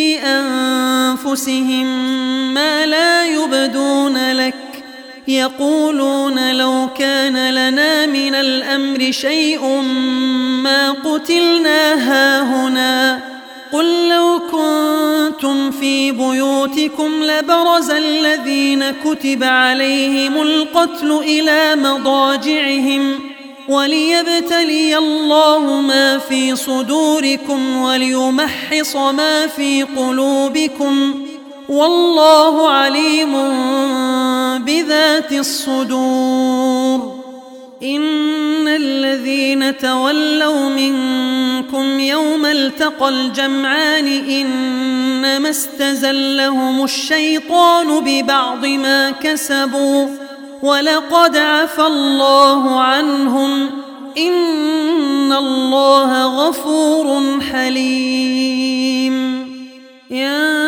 أنفسهم ما لا يبدون لك يقولون لو كان لنا من الأمر شيء ما قتلنا هاهنا قل لو كنتم في بيوتكم لبرز الذين كتب عليهم القتل إلى مضاجعهم وليبتلي الله ما في صدوركم وليمحص ما في قلوبكم والله عليم بذات الصدور. إن الذين تولوا منكم يوم التقى الجمعان إنما استزلهم الشيطان ببعض ما كسبوا ولقد عفى الله عنهم إن الله غفور حليم. يا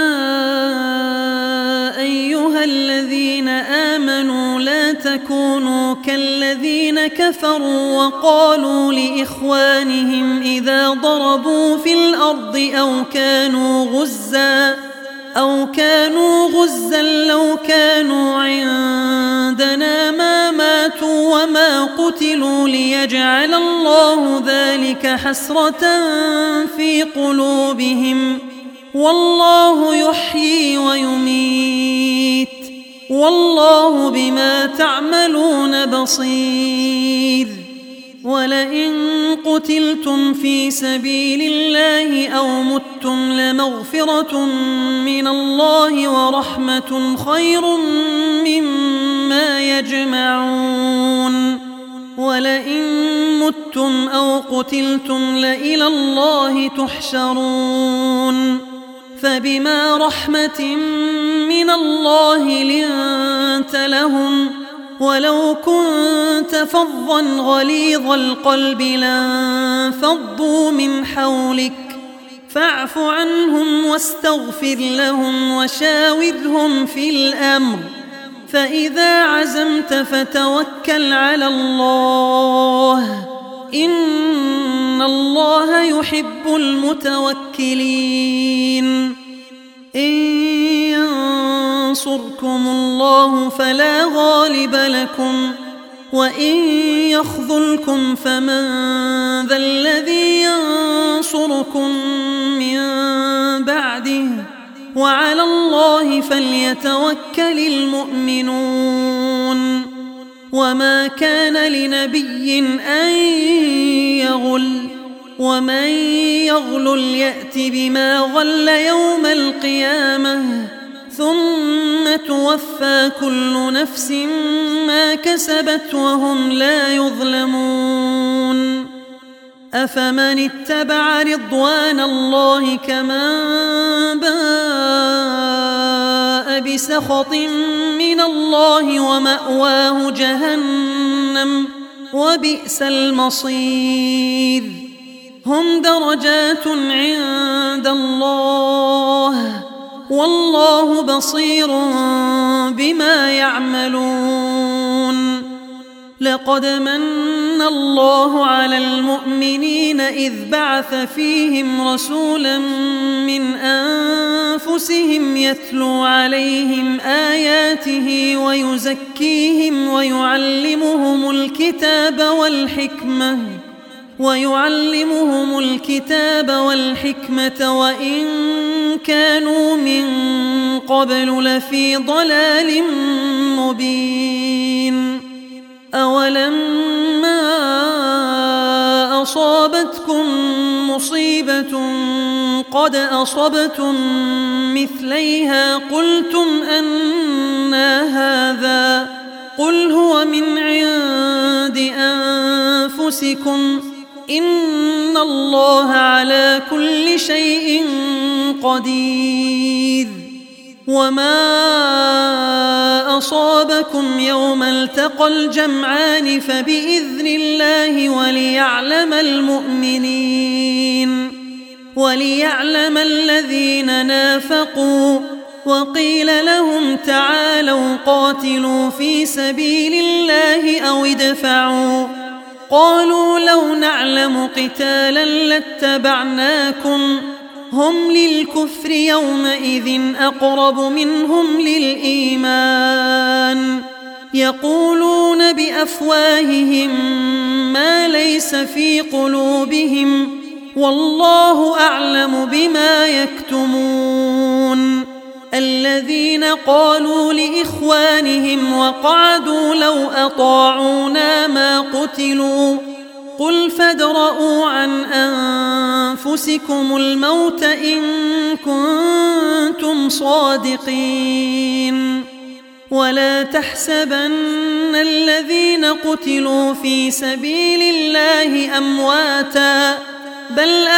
أيها الذين آمنوا لا تكونوا كالذين كفروا وقالوا لإخوانهم إذا ضربوا في الأرض أو كانوا غزا أو كانوا غزا لو كانوا عندنا ما ماتوا وما قتلوا ليجعل الله ذلك حسرة في قلوبهم والله يحيي ويميت والله بما تعملون بصير. ولئن قتلتم في سبيل الله أو متم لمغفرة من الله ورحمة خير مما يجمعون. ولئن متم أو قتلتم لإلى الله تحشرون. فبما رحمة من الله لنت لهم ولو كنت فظا غليظ القلب لانفضوا من حولك فاعف عنهم واستغفر لهم وشاورهم في الأمر فإذا عزمت فتوكل على الله إن الله يحب المتوكلين. إن ينصركم الله فلا غالب لكم وإن يخذلكم فمن ذا الذي ينصركم من بعده وعلى الله فليتوكل المؤمنون. وما كان لنبي أن يغل ومن يغلل يأت بما غل يوم القيامة ثم توفى كل نفس ما كسبت وهم لا يظلمون. أفمن اتبع رضوان الله كمن باء بسخط من الله ومأواه جهنم وبئس المصير. هم درجات عند الله والله بصير بما يعملون. لقد من الله على المؤمنين إذ بعث فيهم رسولا من أنفسهم يتلو عليهم آياته ويزكيهم ويعلمهم الكتاب والحكمة ويعلمهم الكتاب والحكمة وإن كانوا من قبل لفي ضلال مبين. أولما أصابتكم مصيبة قد أصبتم مثليها قلتم أنى هذا قل هو من عند أنفسكم إن الله على كل شيء قدير. وما أصابكم يوم التقى الجمعان فبإذن الله وليعلم المؤمنين وليعلم الذين نافقوا. وقيل لهم تعالوا قاتلوا في سبيل الله أو ادفعوا قالوا لو نعلم قتالا لاتبعناكم هم للكفر يومئذ أقرب منهم للإيمان يقولون بأفواههم ما ليس في قلوبهم والله أعلم بما يكتمون. الذين قالوا لإخوانهم وقعدوا لو أطاعونا ما قتلوا قل فادرءوا عن أنفسكم الموت إن كنتم صادقين ولا تحسبن الذين قتلوا في سبيل الله أمواتا بل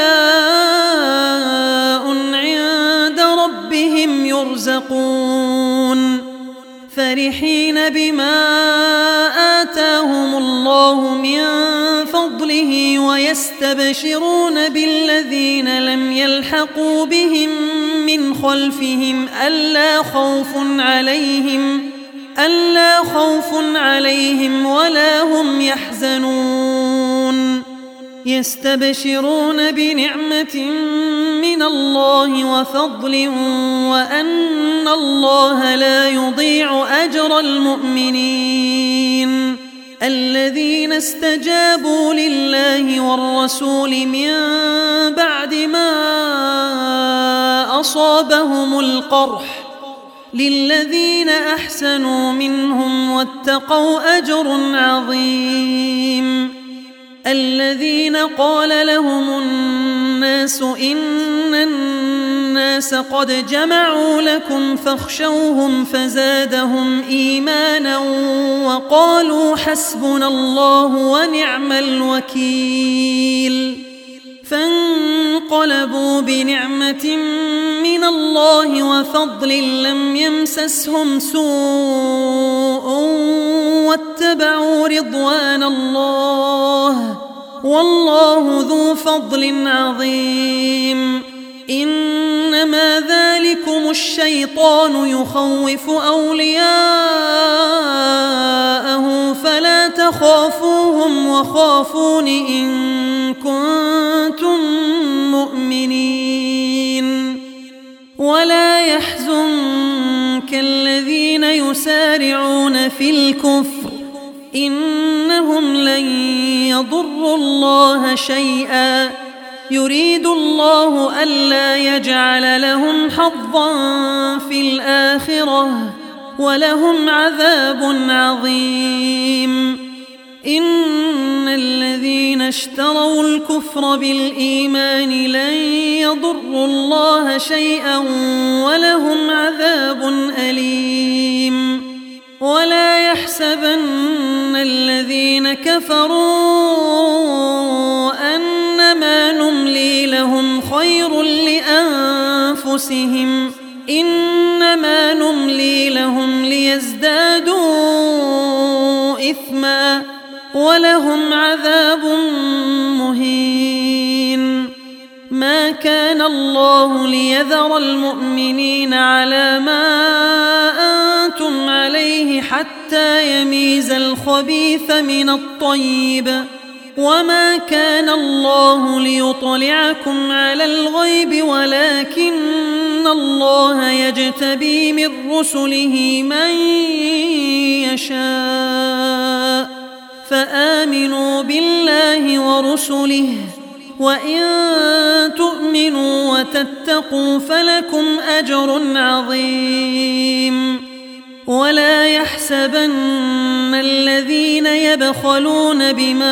أحياء عند ربهم يرزقون فرحين بما آتاهم الله من فضله ويستبشرون بالذين لم يلحقوا بهم من خلفهم ألا خوف عليهم ألا خوف عليهم ولا هم يحزنون يستبشرون بنعمة من الله وفضل وأن الله لا يضيع أجر المؤمنين الذين استجابوا لله والرسول من بعد ما أصابهم القرح للذين أحسنوا منهم واتقوا أجر عظيم الذين قال لهم الناس إن الناس قد جمعوا لكم فاخشوهم فزادهم إيمانا وقالوا حسبنا الله ونعم الوكيل فانقلبوا بنعمة من الله وفضل لم يمسسهم سوء واتبعوا رضوان الله والله ذو فضل عظيم إنما ذلكم الشيطان يخوف أولياءه فلا تخافوهم وخافون إن كنتم مؤمنين ولا يحزنك الذين يسارعون في الكفر إنهم لن يضروا الله شيئا يريد الله ألا يجعل لهم حظا في الآخرة ولهم عذاب عظيم إن الذين اشتروا الكفر بالإيمان لن يضروا الله شيئا ولهم عذاب أليم ولا يحسبن الذين كفروا أنما نملي لهم خير لأنفسهم إنما نملي لهم ليزدادوا إثما ولهم عذاب مهين ما كان الله ليذر المؤمنين على ما أنتم عليه حتى يميز الخبيث من الطيب وما كان الله ليطلعكم على الغيب ولكن الله يجتبي من رسله من يشاء فآمنوا بالله ورسله وإن تؤمنوا وتتقوا فلكم أجر عظيم ولا يحسبن الذين يبخلون بما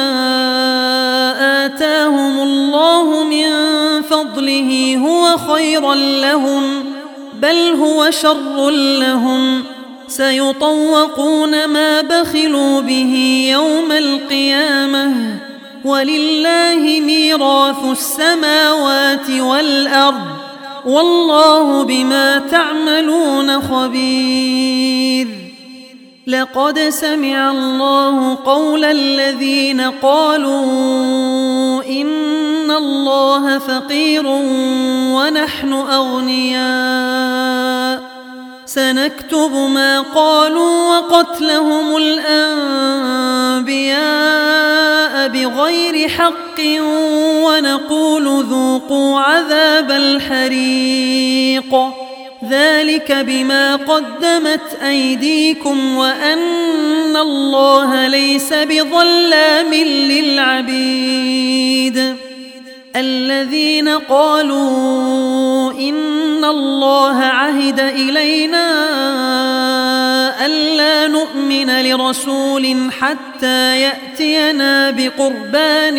آتاهم الله من فضله هو خيرا لهم بل هو شر لهم سيطوقون ما بخلوا به يوم القيامة ولله ميراث السماوات والأرض والله بما تعملون خبير لقد سمع الله قول الذين قالوا إن الله فقير ونحن أغنياء سنكتب ما قالوا وقتلهم الأنبياء بغير حق ونقول ذوقوا عذاب الحريق ذلك بما قدمت أيديكم وأن الله ليس بظلام للعبيد الذين قالوا إن الله عهد إلينا ألا نؤمن لرسول حتى يأتينا بقربان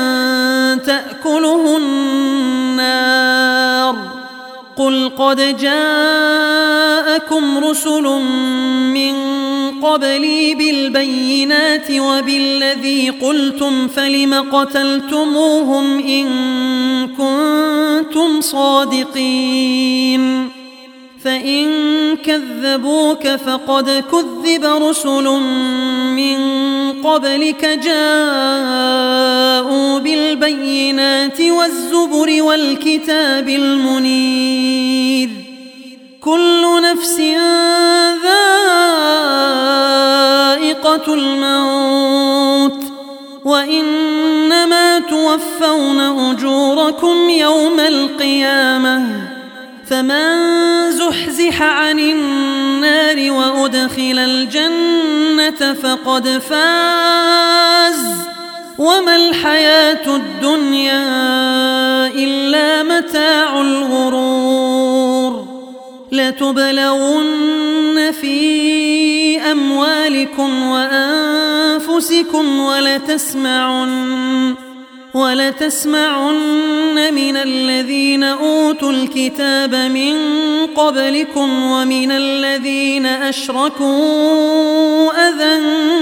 تأكله النار قل قد جاءكم رسل من قبلي بالبينات وبالذي قلتم فلم قتلتموهم إن كنتم صادقين فإن كذبوك فقد كذب رسل من قبلك جاءوا بالبينات والزبر والكتاب المنير كل نفس ذائقة الموت وإنما توفون أجوركم يوم القيامة فمن زحزح عن النار وأدخل الجنة فقد فاز وما الحياة الدنيا إلا متاع الغرور لتبلون في أموالكم وأنفسكم ولتسمعن ولتسمعن من الذين أوتوا الكتاب من قبلكم ومن الذين أشركوا أذى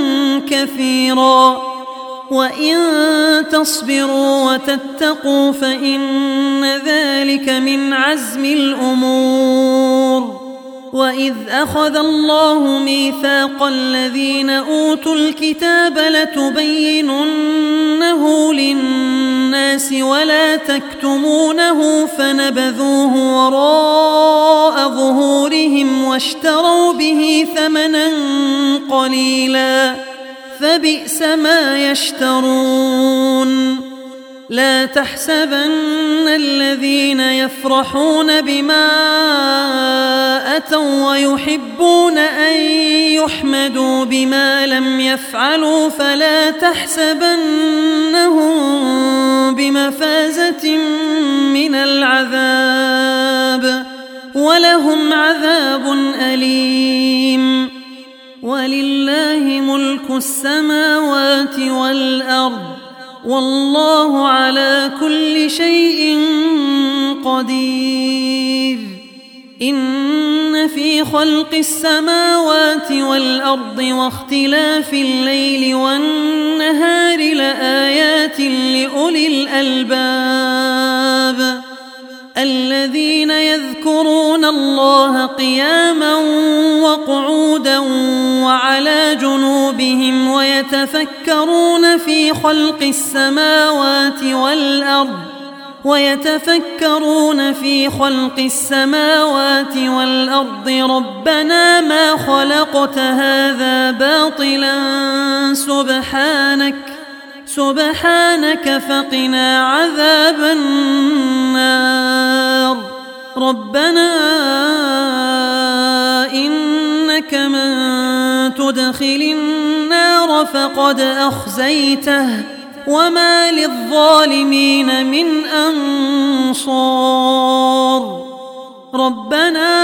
كثيرا وإن تصبروا وتتقوا فإن ذلك من عزم الأمور وإذ أخذ الله ميثاق الذين أوتوا الكتاب لتبيننه للناس ولا تكتمونه فنبذوه وراء ظهورهم واشتروا به ثمنا قليلا فبئس ما يشترون لا تحسبن الذين يفرحون بما أتوا ويحبون أن يحمدوا بما لم يفعلوا فلا تحسبنهم بمفازة من العذاب ولهم عذاب أليم ولله ملك السماوات والأرض والله على كل شيء قدير إن في خلق السماوات والأرض واختلاف الليل والنهار لآيات لأولي الألباب الذين يذكرون الله قياما وقعودا وعلى جنوبهم ويتفكرون في خلق السماوات والأرض ويتفكرون في خلق السماوات والأرض ربنا ما خلقت هذا باطلا سبحانك سبحانك فقنا عذاب النار ربنا إنك من تدخل النار فقد أخزيته وما للظالمين من أنصار ربنا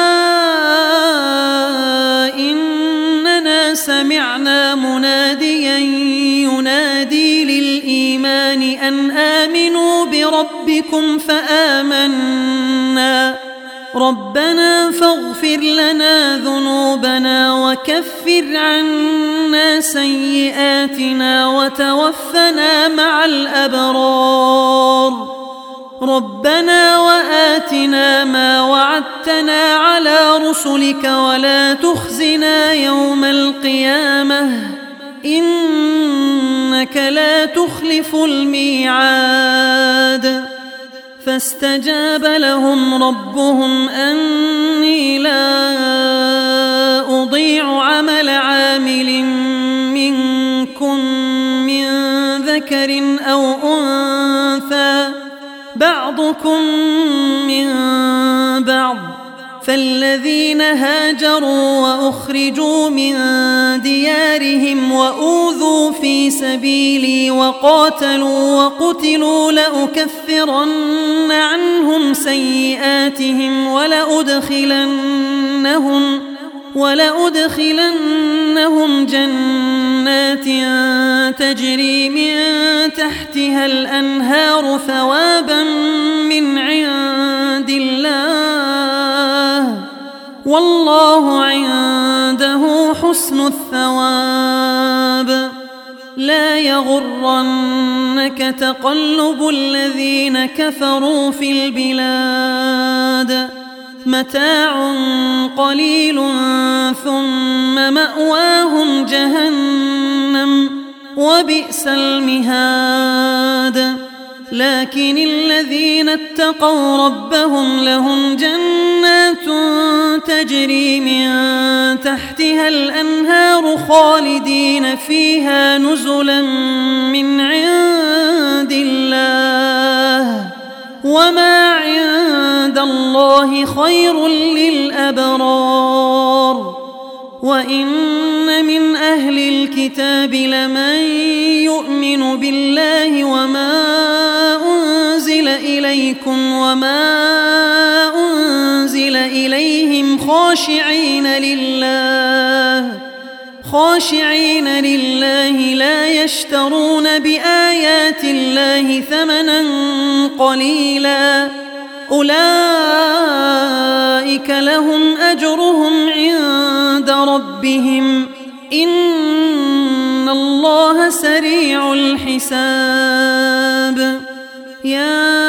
إننا سمعنا مناديا ينادي للإيمان أن آمنوا بربكم فآمنا ربنا فاغفر لنا ذنوبنا وكفر عنا سيئاتنا وتوفنا مع الأبرار ربنا وآتنا ما وعدتنا على رسلك ولا تخزنا يوم القيامة إنك لا تخلف الميعاد فاستجاب لهم ربهم أني لا أضيع عمل عامل منكم من ذكر أو أنثى بعضكم من بعض فالذين هاجروا وأخرجوا من ديارهم وأوذوا في سبيلي وقاتلوا وقتلوا لأكفرن عنهم سيئاتهم ولأدخلنهم, ولأدخلنهم جنات تجري من تحتها الأنهار ثوابا من عند الله والله عنده حسن الثواب. لا يغرنك تقلب الذين كفروا في البلاد متاع قليل ثم مأواهم جهنم وبئس المهاد. لكن الذين اتقوا ربهم لهم جنات تجري من تحتها الأنهار خالدين فيها نزلا من عند الله وما عند الله خير للأبرار. وإن من أهل الكتاب لمن يؤمن بالله وما أنزل إليكم وما أنزل إليهم خاشعين لله خاشعين لله لا يشترون بآيات الله ثمنا قليلا أولئك لهم أجرهم عند ربهم إن الله سريع الحساب. يا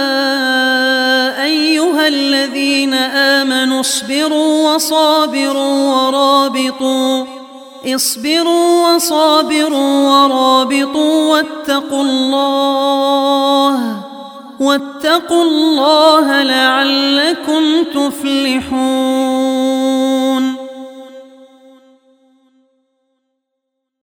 أيها الذين آمنوا اصبروا وصابروا ورابطوا اصبروا وصابروا ورابطوا واتقوا الله واتقوا الله لعلكم تفلحون.